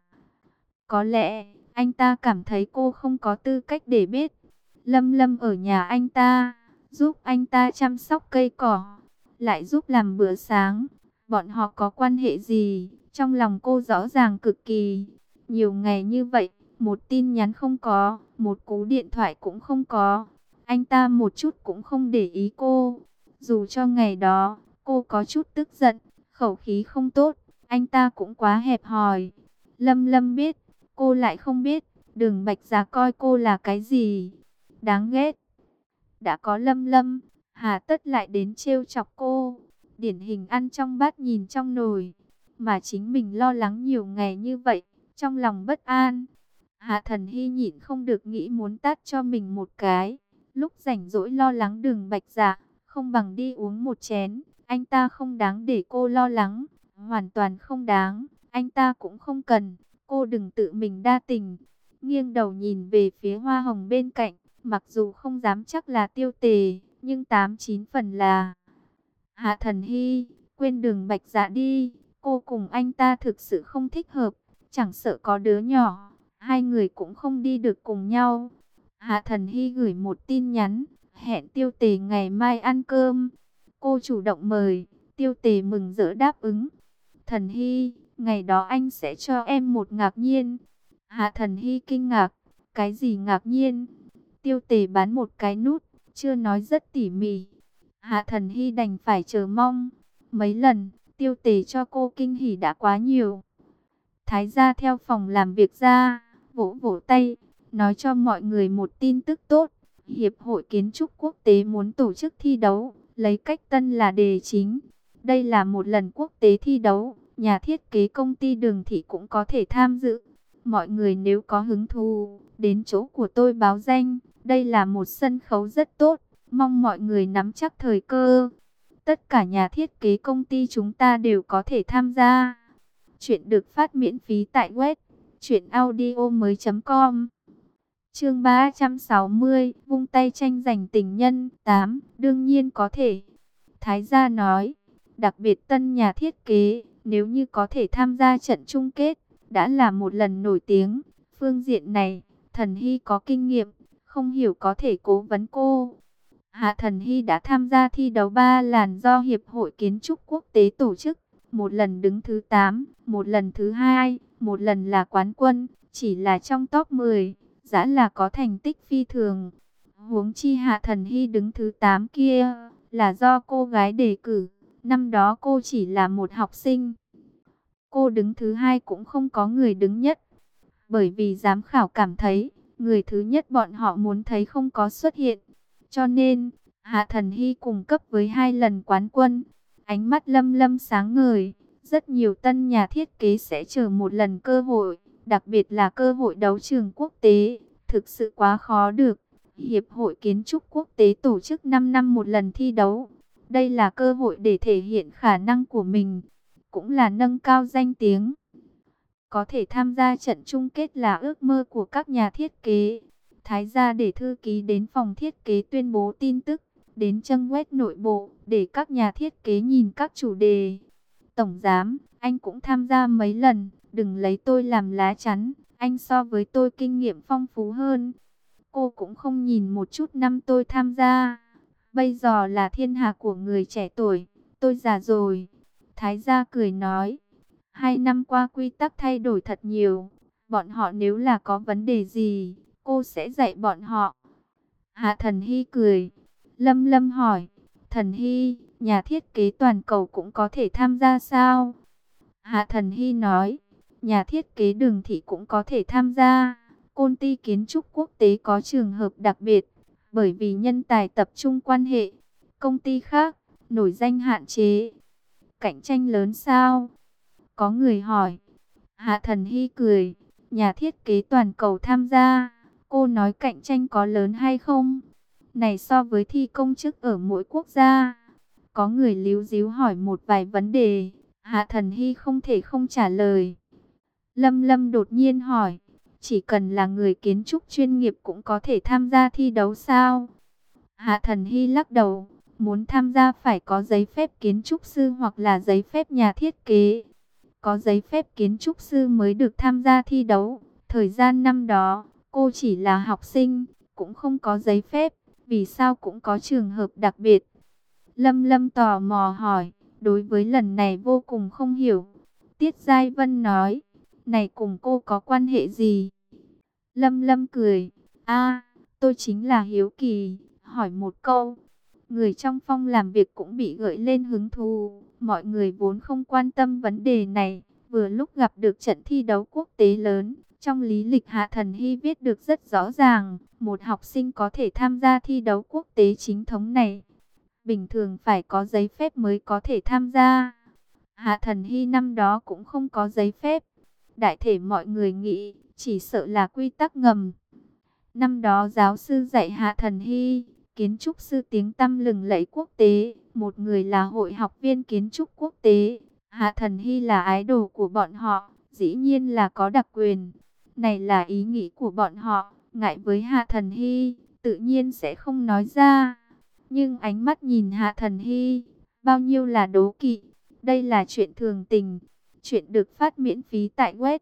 Có lẽ anh ta cảm thấy cô không có tư cách để biết. Lâm Lâm ở nhà anh ta, giúp anh ta chăm sóc cây cỏ, lại giúp làm bữa sáng. Bọn họ có quan hệ gì? Trong lòng cô rõ ràng cực kỳ. Nhiều ngày như vậy, một tin nhắn không có, một cú điện thoại cũng không có. Anh ta một chút cũng không để ý cô. Dù cho ngày đó, cô có chút tức giận, khẩu khí không tốt, anh ta cũng quá hẹp hòi. Lâm Lâm biết, cô lại không biết, Đường Bạch Dạ coi cô là cái gì. Đáng ghét. Đã có Lâm Lâm, hà tất lại đến trêu chọc cô. Điển hình ăn trong bát nhìn trong nồi. Mà chính mình lo lắng nhiều ngày như vậy, trong lòng bất an. Hạ Thần Hy nhịn không được nghĩ muốn tát cho mình một cái. Lúc rảnh rỗi lo lắng Đường Bạch Dạ, không bằng đi uống một chén. Anh ta không đáng để cô lo lắng, hoàn toàn không đáng. Anh ta cũng không cần, cô đừng tự mình đa tình. Nghiêng đầu nhìn về phía hoa hồng bên cạnh, mặc dù không dám chắc là Tiêu Tề, nhưng 8-9 phần là. Hạ Thần Hy, quên Đường Bạch Dạ đi, cô cùng anh ta thực sự không thích hợp, chẳng sợ có đứa nhỏ, hai người cũng không đi được cùng nhau. Hạ Thần Hy gửi một tin nhắn, hẹn Tiêu Tề ngày mai ăn cơm. Cô chủ động mời, Tiêu Tề mừng rỡ đáp ứng. Thần Hy, ngày đó anh sẽ cho em một ngạc nhiên. Hạ Thần Hy kinh ngạc, cái gì ngạc nhiên? Tiêu Tề bán một cái nút, chưa nói rất tỉ mỉ. Hạ Thần Hy đành phải chờ mong. Mấy lần, Tiêu Tề cho cô kinh hỉ đã quá nhiều. Thái gia theo phòng làm việc ra, vỗ vỗ tay, nói cho mọi người một tin tức tốt. Hiệp hội Kiến trúc Quốc tế muốn tổ chức thi đấu, lấy cách tân là đề chính. Đây là một lần quốc tế thi đấu, nhà thiết kế công ty Đường Thị cũng có thể tham dự. Mọi người nếu có hứng thú, đến chỗ của tôi báo danh. Đây là một sân khấu rất tốt, mong mọi người nắm chắc thời cơ. Tất cả nhà thiết kế công ty chúng ta đều có thể tham gia. Chuyện được phát miễn phí tại web truyệnaudiomoi.com. Chương 360, vung tay tranh giành tình nhân. 8. Đương nhiên có thể. Thái gia nói, đặc biệt tân nhà thiết kế, nếu như có thể tham gia trận chung kết, đã là một lần nổi tiếng. Phương diện này, Thần Hy có kinh nghiệm, không hiểu có thể cố vấn cô. Hạ Thần Hy đã tham gia thi đấu 3 lần do Hiệp hội Kiến trúc Quốc tế tổ chức. Một lần đứng thứ 8, một lần thứ 2, một lần là quán quân, chỉ là trong top 10, đã là có thành tích phi thường. Huống chi Hạ Thần Hy đứng thứ 8 kia, là do cô gái đề cử, năm đó cô chỉ là một học sinh. Cô đứng thứ 2 cũng không có người đứng nhất, bởi vì giám khảo cảm thấy, người thứ nhất bọn họ muốn thấy không có xuất hiện. Cho nên, Hạ Thần Hy cùng cấp với 2 lần quán quân. Ánh mắt Lâm Lâm sáng ngời, rất nhiều tân nhà thiết kế sẽ chờ một lần cơ hội, đặc biệt là cơ hội đấu trường quốc tế, thực sự quá khó được. Hiệp hội Kiến trúc Quốc tế tổ chức 5 năm một lần thi đấu. Đây là cơ hội để thể hiện khả năng của mình, cũng là nâng cao danh tiếng. Có thể tham gia trận chung kết là ước mơ của các nhà thiết kế. Thái gia để thư ký đến phòng thiết kế tuyên bố tin tức, đến trang web nội bộ để các nhà thiết kế nhìn các chủ đề. Tổng giám, anh cũng tham gia mấy lần, đừng lấy tôi làm lá chắn, anh so với tôi kinh nghiệm phong phú hơn. Cô cũng không nhìn một chút năm tôi tham gia. Bây giờ là thiên hạ của người trẻ tuổi, tôi già rồi. Thái gia cười nói, 2 năm qua quy tắc thay đổi thật nhiều. Bọn họ nếu là có vấn đề gì, cô sẽ dạy bọn họ. Hạ Thần Hy cười. Lâm Lâm hỏi, Thần Hy, nhà thiết kế toàn cầu cũng có thể tham gia sao? Hạ Thần Hy nói, nhà thiết kế đường thị cũng có thể tham gia. Công ty kiến trúc quốc tế có trường hợp đặc biệt, bởi vì nhân tài tập trung quan hệ. Công ty khác, nổi danh hạn chế. Cạnh tranh lớn sao? Có người hỏi. Hạ Thần Hy cười, nhà thiết kế toàn cầu tham gia. Cô nói cạnh tranh có lớn hay không? Này so với thi công chức ở mỗi quốc gia. Có người líu díu hỏi một vài vấn đề. Hạ Thần Hy không thể không trả lời. Lâm Lâm đột nhiên hỏi, chỉ cần là người kiến trúc chuyên nghiệp cũng có thể tham gia thi đấu sao? Hạ Thần Hy lắc đầu, muốn tham gia phải có giấy phép kiến trúc sư hoặc là giấy phép nhà thiết kế. Có giấy phép kiến trúc sư mới được tham gia thi đấu. Thời gian năm đó, cô chỉ là học sinh, cũng không có giấy phép, vì sao cũng có trường hợp đặc biệt. Lâm Lâm tò mò hỏi, đối với lần này vô cùng không hiểu. Tiết Giai Vân nói, này cùng cô có quan hệ gì? Lâm Lâm cười, tôi chính là hiếu kỳ, hỏi một câu. Người trong phòng làm việc cũng bị gợi lên hứng thú. Mọi người vốn không quan tâm vấn đề này, vừa lúc gặp được trận thi đấu quốc tế lớn. Trong lý lịch Hạ Thần Hy viết được rất rõ ràng, một học sinh có thể tham gia thi đấu quốc tế chính thống này. Bình thường phải có giấy phép mới có thể tham gia. Hạ Thần Hy năm đó cũng không có giấy phép. Đại thể mọi người nghĩ, chỉ sợ là quy tắc ngầm. Năm đó giáo sư dạy Hạ Thần Hy, kiến trúc sư tiếng tăm lừng lẫy quốc tế, một người là hội học viên kiến trúc quốc tế. Hạ Thần Hy là idol của bọn họ, dĩ nhiên là có đặc quyền. Này là ý nghĩ của bọn họ, ngại với Hạ Thần Hy, tự nhiên sẽ không nói ra. Nhưng ánh mắt nhìn Hạ Thần Hy, bao nhiêu là đố kỵ. Đây là chuyện thường tình. Chuyện được phát miễn phí tại web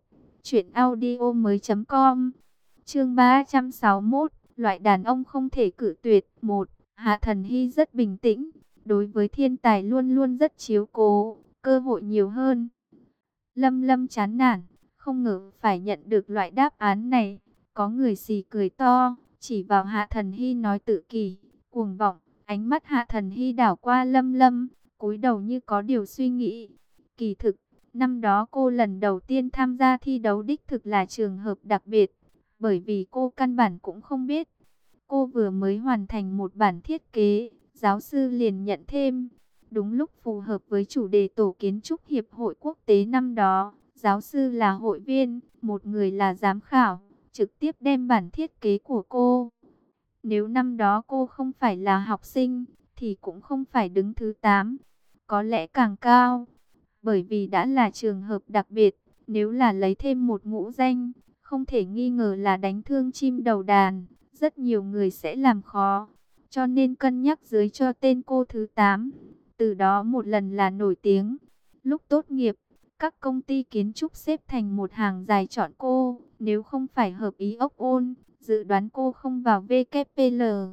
truyệnaudiomoi.com. Chương 361, loại đàn ông không thể cự tuyệt. 1. Hạ Thần Hy rất bình tĩnh, đối với thiên tài luôn luôn rất chiếu cố, cơ hội nhiều hơn. Lâm Lâm chán nản, không ngờ phải nhận được loại đáp án này. Có người xì cười to, chỉ vào Hạ Thần Hy nói tự kỷ, cuồng vọng. Ánh mắt Hạ Thần Hy đảo qua Lâm Lâm, cúi đầu như có điều suy nghĩ. Kỳ thực, năm đó cô lần đầu tiên tham gia thi đấu đích thực là trường hợp đặc biệt, bởi vì cô căn bản cũng không biết. Cô vừa mới hoàn thành một bản thiết kế, giáo sư liền nhận thêm. Đúng lúc phù hợp với chủ đề tổ kiến trúc hiệp hội quốc tế năm đó, giáo sư là hội viên, một người là giám khảo, trực tiếp đem bản thiết kế của cô. Nếu năm đó cô không phải là học sinh, thì cũng không phải đứng thứ 8, có lẽ càng cao. Bởi vì đã là trường hợp đặc biệt, nếu là lấy thêm một ngũ danh, không thể nghi ngờ là đánh thương chim đầu đàn, rất nhiều người sẽ làm khó. Cho nên cân nhắc dưới cho tên cô thứ 8, từ đó một lần là nổi tiếng. Lúc tốt nghiệp, các công ty kiến trúc xếp thành một hàng dài chọn cô, nếu không phải hợp ý ốc ôn, dự đoán cô không vào WPL.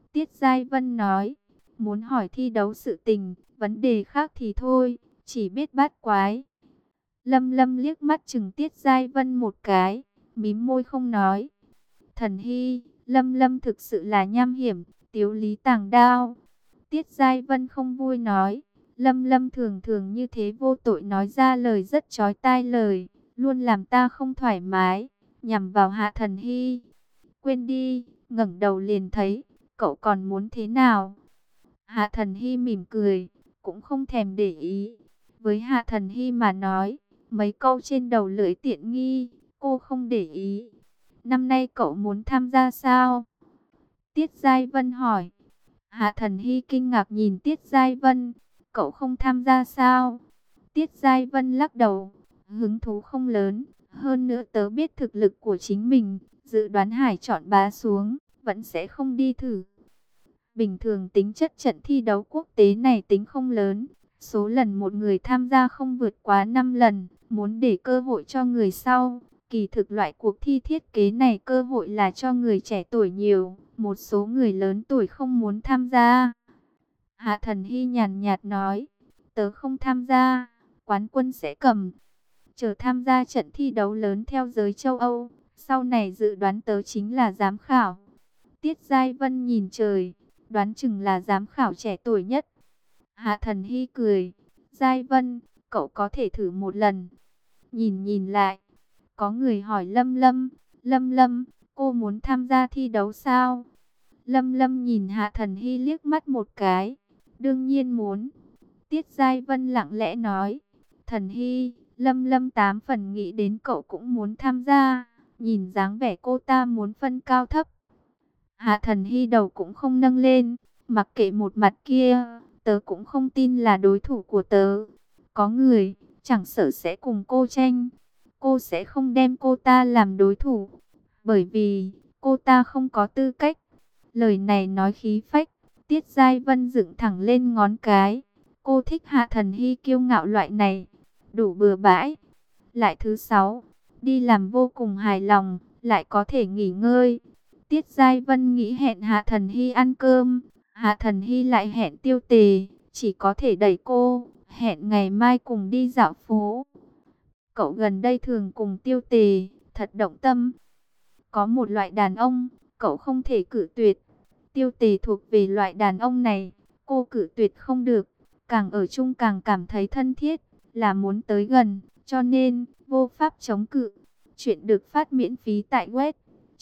Tiết Giai Vân nói, muốn hỏi thi đấu sự tình, vấn đề khác thì thôi, chỉ biết bát quái. Lâm Lâm liếc mắt chừng Tiết Giai Vân một cái, mím môi không nói. Thần Hy, Lâm Lâm thực sự là nham hiểm, tiếu lý tàng đao. Tiết Giai Vân không vui nói, Lâm Lâm thường thường như thế vô tội nói ra lời rất chói tai lời, luôn làm ta không thoải mái, nhằm vào Hạ Thần Hy. Quên đi, ngẩng đầu liền thấy, cậu còn muốn thế nào? Hạ Thần Hy mỉm cười, cũng không thèm để ý. Với Hạ Thần Hy mà nói, mấy câu trên đầu lưỡi tiện nghi, cô không để ý. Năm nay cậu muốn tham gia sao? Tiết Giai Vân hỏi. Hạ Thần Hy kinh ngạc nhìn Tiết Giai Vân. Cậu không tham gia sao? Tiết Giai Vân lắc đầu. Hứng thú không lớn. Hơn nữa tớ biết thực lực của chính mình. Dự đoán Hải chọn bá xuống. Vẫn sẽ không đi thử. Bình thường tính chất trận thi đấu quốc tế này tính không lớn. Số lần một người tham gia không vượt quá 5 lần. Muốn để cơ hội cho người sau. Kỳ thực loại cuộc thi thiết kế này cơ hội là cho người trẻ tuổi nhiều. Một số người lớn tuổi không muốn tham gia. Hạ Thần Hy nhàn nhạt nói. Tớ không tham gia. Quán quân sẽ cầm. Chờ tham gia trận thi đấu lớn theo giới châu Âu. Sau này dự đoán tớ chính là giám khảo. Tiết Giai Vân nhìn trời. Đoán chừng là giám khảo trẻ tuổi nhất. Hạ Thần Hy cười. Giai Vân, cậu có thể thử một lần. Nhìn lại. Có người hỏi Lâm Lâm. Lâm Lâm, cô muốn tham gia thi đấu sao? Lâm Lâm nhìn Hạ Thần Hy liếc mắt một cái. Đương nhiên muốn. Tiết Giai Vân lặng lẽ nói. Thần Hy, Lâm Lâm 8 phần nghĩ đến cậu cũng muốn tham gia. Nhìn dáng vẻ cô ta muốn phân cao thấp. Hạ Thần Hy đầu cũng không nâng lên. Mặc kệ một mặt kia, tớ cũng không tin là đối thủ của tớ. Có người, chẳng sợ sẽ cùng cô tranh. Cô sẽ không đem cô ta làm đối thủ. Bởi vì, cô ta không có tư cách. Lời này nói khí phách. Tiết Giai Vân dựng thẳng lên ngón cái. Cô thích Hạ Thần Hy kiêu ngạo loại này. Đủ bừa bãi. Lại thứ 6. Đi làm vô cùng hài lòng. Lại có thể nghỉ ngơi. Tiết Giai Vân nghĩ hẹn Hạ Thần Hy ăn cơm. Hạ Thần Hy lại hẹn Tiêu Tề. Chỉ có thể đẩy cô. Hẹn ngày mai cùng đi dạo phố. Cậu gần đây thường cùng Tiêu Tề. Thật động tâm. Có một loại đàn ông. Cậu không thể cự tuyệt. Tiêu Tề thuộc về loại đàn ông này. Cô cự tuyệt không được. Càng ở chung càng cảm thấy thân thiết. Là muốn tới gần. Cho nên vô pháp chống cự. Chuyện được phát miễn phí tại web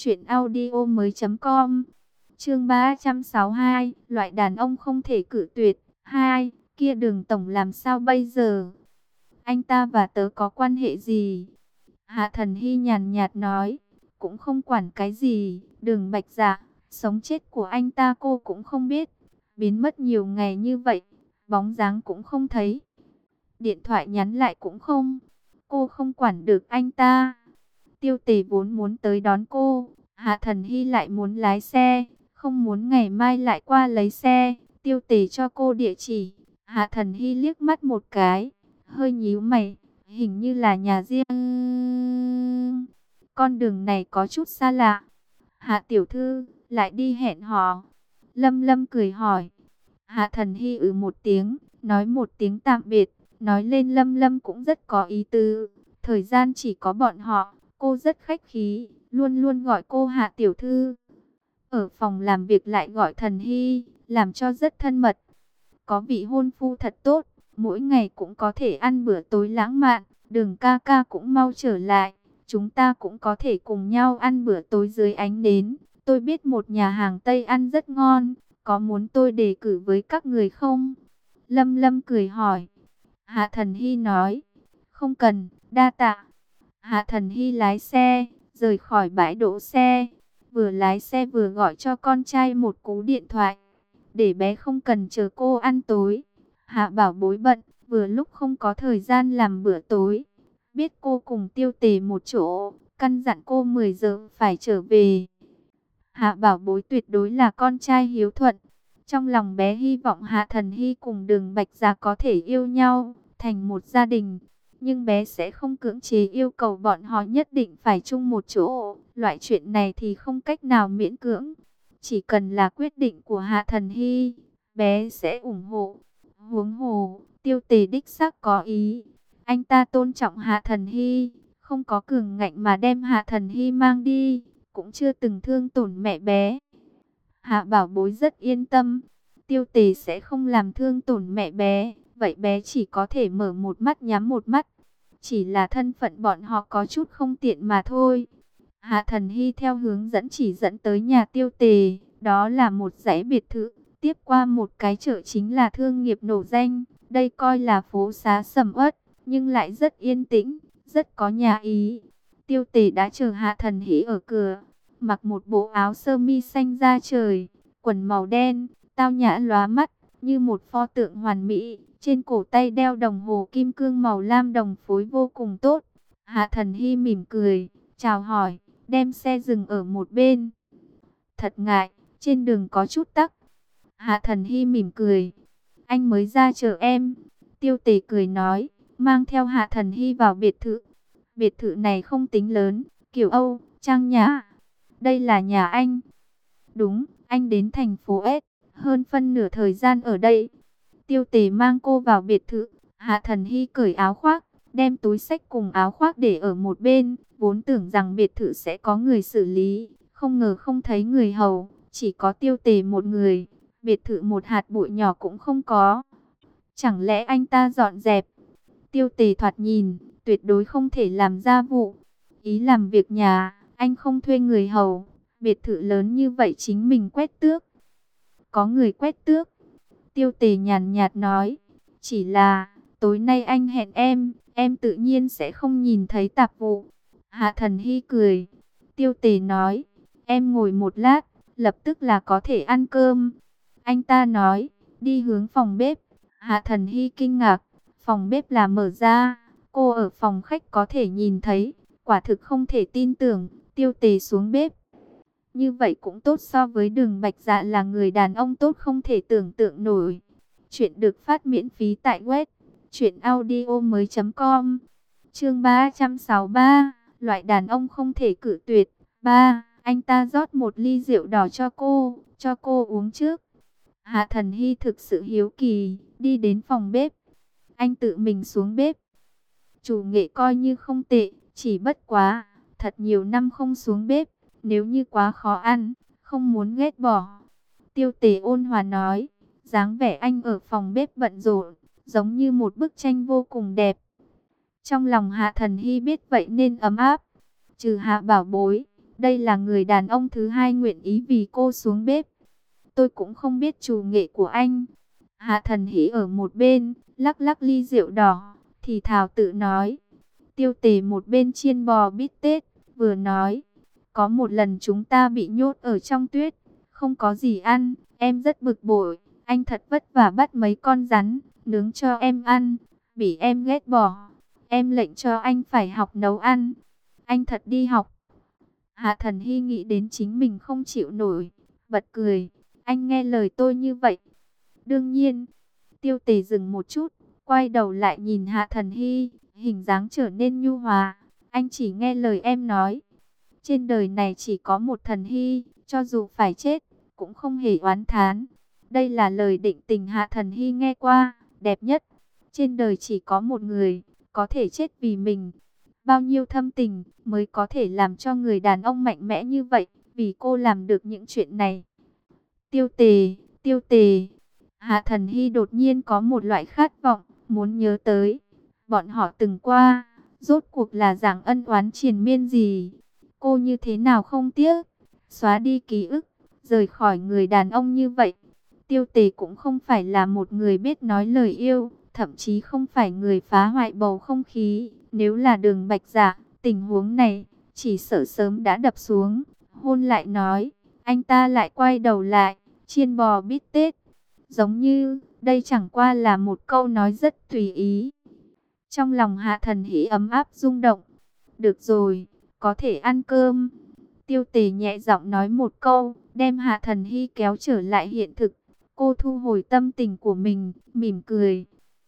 truyệnaudiomoi.com. Chương 362, loại đàn ông không thể cự tuyệt. 2, kia Đường tổng làm sao bây giờ? Anh ta và tớ có quan hệ gì? Hạ Thần Hy nhàn nhạt nói, cũng không quản cái gì. Đường Bạch Dạ, sống chết của anh ta cô cũng không biết. Biến mất nhiều ngày như vậy, bóng dáng cũng không thấy. Điện thoại nhắn lại cũng không. Cô không quản được anh ta. Tiêu Tề vốn muốn tới đón cô. Hạ Thần Hy lại muốn lái xe. Không muốn ngày mai lại qua lấy xe. Tiêu Tề cho cô địa chỉ. Hạ Thần Hy liếc mắt một cái. Hơi nhíu mày. Hình như là nhà riêng. Con đường này có chút xa lạ. Hạ tiểu thư lại đi hẹn hò. Lâm Lâm cười hỏi. Hạ Thần Hy một tiếng. Nói một tiếng tạm biệt. Nói lên Lâm Lâm cũng rất có ý tứ. Thời gian chỉ có bọn họ. Cô rất khách khí. Luôn luôn gọi cô Hạ tiểu thư. Ở phòng làm việc lại gọi Thần Hy. Làm cho rất thân mật. Có vị hôn phu thật tốt. Mỗi ngày cũng có thể ăn bữa tối lãng mạn. Đường ca ca cũng mau trở lại. Chúng ta cũng có thể cùng nhau ăn bữa tối dưới ánh nến. Tôi biết một nhà hàng Tây ăn rất ngon. Có muốn tôi đề cử với các người không? Lâm Lâm cười hỏi. Hạ Thần Hy nói. Không cần, đa tạ. Hạ Thần Hy lái xe, rời khỏi bãi đỗ xe. Vừa lái xe vừa gọi cho con trai một cú điện thoại. Để bé không cần chờ cô ăn tối. Hạ bảo bối bận, vừa lúc không có thời gian làm bữa tối. Biết cô cùng Tiêu Tề một chỗ, căn dặn cô 10 giờ phải trở về. Hạ bảo bối tuyệt đối là con trai hiếu thuận. Trong lòng bé hy vọng Hạ Thần Hy cùng Đường Bạch Dạ có thể yêu nhau, thành một gia đình. Nhưng bé sẽ không cưỡng chế yêu cầu bọn họ nhất định phải chung một chỗ. Loại chuyện này thì không cách nào miễn cưỡng. Chỉ cần là quyết định của Hạ Thần Hy, bé sẽ ủng hộ. Huống hồ, Tiêu Tề đích xác có ý. Anh ta tôn trọng Hạ Thần Hy, không có cường ngạnh mà đem Hạ Thần Hy mang đi, cũng chưa từng thương tổn mẹ bé. Hạ Bảo Bối rất yên tâm, Tiêu Tề sẽ không làm thương tổn mẹ bé, vậy bé chỉ có thể mở một mắt nhắm một mắt. Chỉ là thân phận bọn họ có chút không tiện mà thôi. Hạ Thần Hy theo hướng dẫn chỉ dẫn tới nhà Tiêu Tề, đó là một dãy biệt thự, tiếp qua một cái chợ chính là thương nghiệp nổi danh. Đây coi là phố xá sầm uất, nhưng lại rất yên tĩnh, rất có nhà ý. Tiêu Tề đã chờ Hạ Thần Hy ở cửa, mặc một bộ áo sơ mi xanh da trời, quần màu đen, tao nhã lóa mắt, như một pho tượng hoàn mỹ. Trên cổ tay đeo đồng hồ kim cương màu lam đồng phối vô cùng tốt. Hạ Thần Hy mỉm cười, chào hỏi, đem xe dừng ở một bên. Thật ngại, trên đường có chút tắc. Hạ Thần Hy mỉm cười, anh mới ra chờ em. Tiêu Tề cười nói, mang theo Hạ Thần Hy vào biệt thự. Biệt thự này không tính lớn, kiểu Âu, trang nhã. Đây là nhà anh. Đúng, anh đến thành phố S, hơn phân nửa thời gian ở đây. Tiêu Tề mang cô vào biệt thự. Hạ Thần Hy cởi áo khoác, đem túi xách cùng áo khoác để ở một bên. Vốn tưởng rằng biệt thự sẽ có người xử lý, không ngờ không thấy người hầu, chỉ có Tiêu Tề một người. Biệt thự một hạt bụi nhỏ cũng không có. Chẳng lẽ anh ta dọn dẹp? Tiêu Tề thoạt nhìn, tuyệt đối không thể làm gia vụ. Ý làm việc nhà, anh không thuê người hầu. Biệt thự lớn như vậy chính mình quét tước. Có người quét tước. Tiêu Tề nhàn nhạt nói, chỉ là tối nay anh hẹn em tự nhiên sẽ không nhìn thấy tạp vụ. Hạ Thần Hy cười. Tiêu Tề nói, em ngồi một lát, lập tức là có thể ăn cơm. Anh ta nói, đi hướng phòng bếp. Hạ Thần Hy kinh ngạc, phòng bếp là mở ra, cô ở phòng khách có thể nhìn thấy, quả thực không thể tin tưởng. Tiêu Tề xuống bếp. Như vậy cũng tốt, so với Đường Bạch Dạ là người đàn ông tốt không thể tưởng tượng nổi. Chuyện được phát miễn phí tại web truyệnaudiomoi.com. Chương 363, loại đàn ông không thể cự tuyệt. 3. Anh ta rót một ly rượu đỏ cho cô uống trước. Hạ Thần Hy thực sự hiếu kỳ, đi đến phòng bếp. Anh tự mình xuống bếp. Chủ nghệ coi như không tệ, chỉ bất quá, thật nhiều năm không xuống bếp. Nếu như quá khó ăn, không muốn ghét bỏ. Tiêu Tề ôn hòa nói, dáng vẻ anh ở phòng bếp bận rộn, giống như một bức tranh vô cùng đẹp. Trong lòng Hạ Thần Hy biết vậy nên ấm áp. Trừ Hạ Bảo Bối, đây là người đàn ông thứ hai nguyện ý vì cô xuống bếp. Tôi cũng không biết chủ nghệ của anh. Hạ Thần Hy ở một bên, lắc lắc ly rượu đỏ, thì thào tự nói. Tiêu Tề một bên chiên bò bít tết, vừa nói. Có một lần chúng ta bị nhốt ở trong tuyết, không có gì ăn, em rất bực bội. Anh thật vất vả bắt mấy con rắn, nướng cho em ăn, bị em ghét bỏ. Em lệnh cho anh phải học nấu ăn. Anh thật đi học. Hạ Thần Hy nghĩ đến chính mình không chịu nổi, bật cười. Anh nghe lời tôi như vậy. Đương nhiên. Tiêu Tề dừng một chút, quay đầu lại nhìn Hạ Thần Hy, hình dáng trở nên nhu hòa. Anh chỉ nghe lời em nói. Trên đời này chỉ có một Thần Hy, cho dù phải chết, cũng không hề oán thán. Đây là lời định tình Hạ Thần Hy nghe qua, đẹp nhất. Trên đời chỉ có một người, có thể chết vì mình. Bao nhiêu thâm tình mới có thể làm cho người đàn ông mạnh mẽ như vậy, vì cô làm được những chuyện này. Tiêu Tề, Tiêu Tề. Hạ Thần Hy đột nhiên có một loại khát vọng, muốn nhớ tới. Bọn họ từng qua, rốt cuộc là dạng ân oán triền miên gì. Cô như thế nào không tiếc, xóa đi ký ức, rời khỏi người đàn ông như vậy. Tiêu Tề cũng không phải là một người biết nói lời yêu, thậm chí không phải người phá hoại bầu không khí. Nếu là Đường Bạch Dạ, tình huống này, chỉ sợ sớm đã đập xuống. Hôn lại nói, anh ta lại quay đầu lại, chiên bò bít tết. Giống như, đây chẳng qua là một câu nói rất tùy ý. Trong lòng Hạ Thần Hy ấm áp rung động. Được rồi, có thể ăn cơm. Tiêu Tề nhẹ giọng nói một câu, đem Hạ Thần Hy kéo trở lại hiện thực. Cô thu hồi tâm tình của mình, mỉm cười.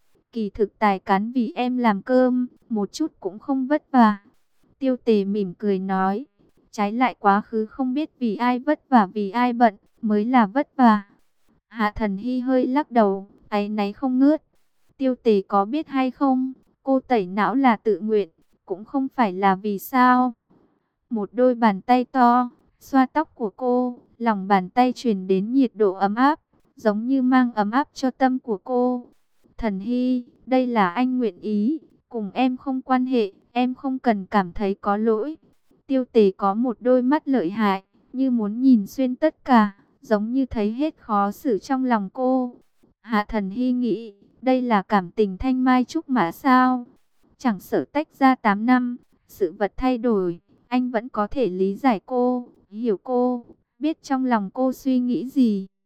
Kỳ thực tài cán vì em làm cơm, một chút cũng không vất vả. Tiêu Tề mỉm cười nói, Trái lại quá khứ không biết vì ai vất vả vì ai bận, mới là vất vả. Hạ Thần Hy hơi lắc đầu, áy náy không ngớt. Tiêu Tề có biết hay không, cô tẩy não là tự nguyện, cũng không phải là vì sao. Một đôi bàn tay to, xoa tóc của cô, lòng bàn tay truyền đến nhiệt độ ấm áp, giống như mang ấm áp cho tâm của cô. Thần Hy, đây là anh nguyện ý, cùng em không quan hệ, em không cần cảm thấy có lỗi. Tiêu Tề có một đôi mắt lợi hại, như muốn nhìn xuyên tất cả, giống như thấy hết khó xử trong lòng cô. Hạ Thần Hy nghĩ, đây là cảm tình thanh mai trúc mã sao? Chẳng sợ tách ra 8 năm, sự vật thay đổi, anh vẫn có thể lý giải cô, hiểu cô, biết trong lòng cô suy nghĩ gì.